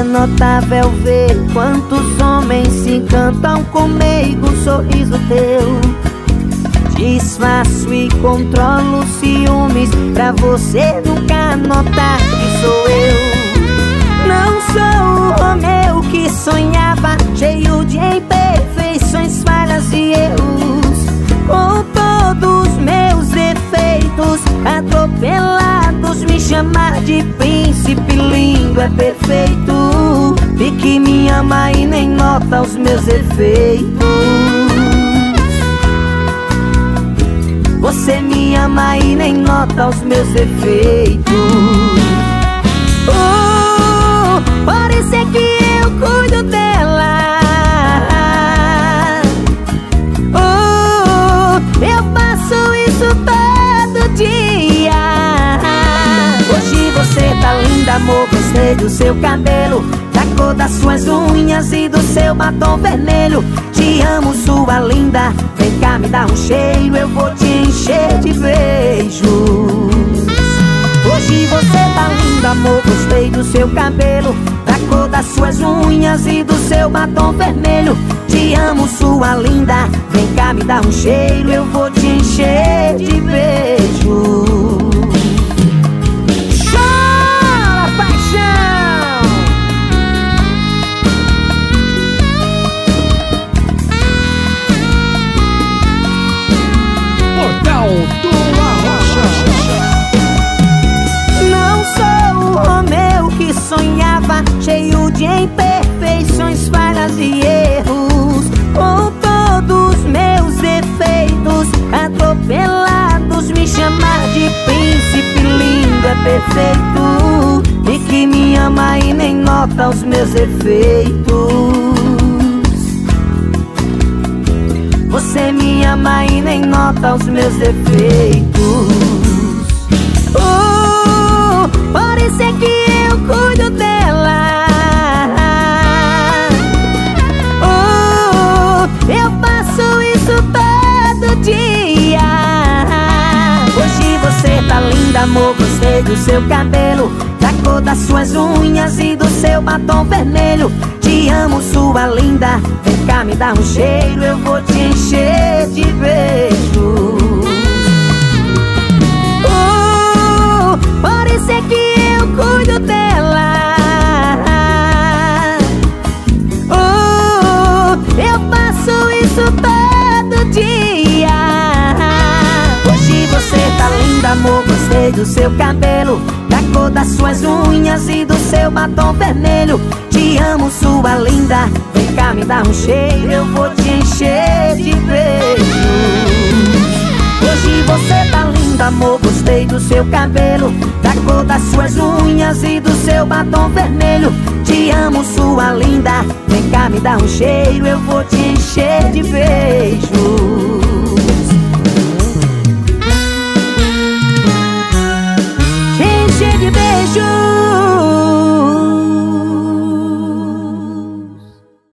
notável ver quantos homens se encantam com meigo sorriso teu. Disfarço e controlo ciúmes pra você nunca notar que sou eu. Não sou o Romeu que sonhava, cheio de imperfeições, falhas e erros, com todos meus defeitos atropelados. Me chamar de príncipe lindo é perfeito, e que me ama e nem nota os meus efeitos. Você me ama e nem nota os meus defeitos. Por isso é que eu cuido dela. Eu faço isso todo dia. Hoje você tá linda, amor, gostei do seu cabelo, da cor das suas unhas e do seu batom vermelho. Te amo, sua linda, vem cá me dá um cheiro, eu vou te encher de beijos. Hoje você tá linda, amor, gostei do seu cabelo, da cor das suas unhas e do seu batom vermelho. Te amo, sua linda, vem cá me dá um cheiro, eu vou te encher de beijos. Chora, paixão! Portal do Arrocha. Não sou o Romeu que sonhava, cheio de imperfeições, falhas e erros, com todos meus defeitos atropelados. Me chamar de príncipe lindo é perfeito, e que me ama e nem nota os meus efeitos. Você me ama e nem nota os meus defeitos. Por isso é que eu cuido dela. Eu faço isso todo dia. Hoje você tá linda, amor, gostei do seu cabelo, da cor das suas unhas e do seu batom vermelho. Te amo, sua linda, vem cá me dá um cheiro, eu vou te encher de beijos. Por isso é que eu cuido dela. Eu faço isso todo dia. Hoje você tá linda, amor, gostei do seu cabelo, da cor das suas unhas e do seu batom vermelho. Te amo, sua linda, vem cá me dá um cheiro, eu vou te encher de beijos. Hoje você tá linda, amor, gostei do seu cabelo, da cor das suas unhas e do seu batom vermelho. Te amo, sua linda, vem cá me dá um cheiro, eu vou te encher de beijos.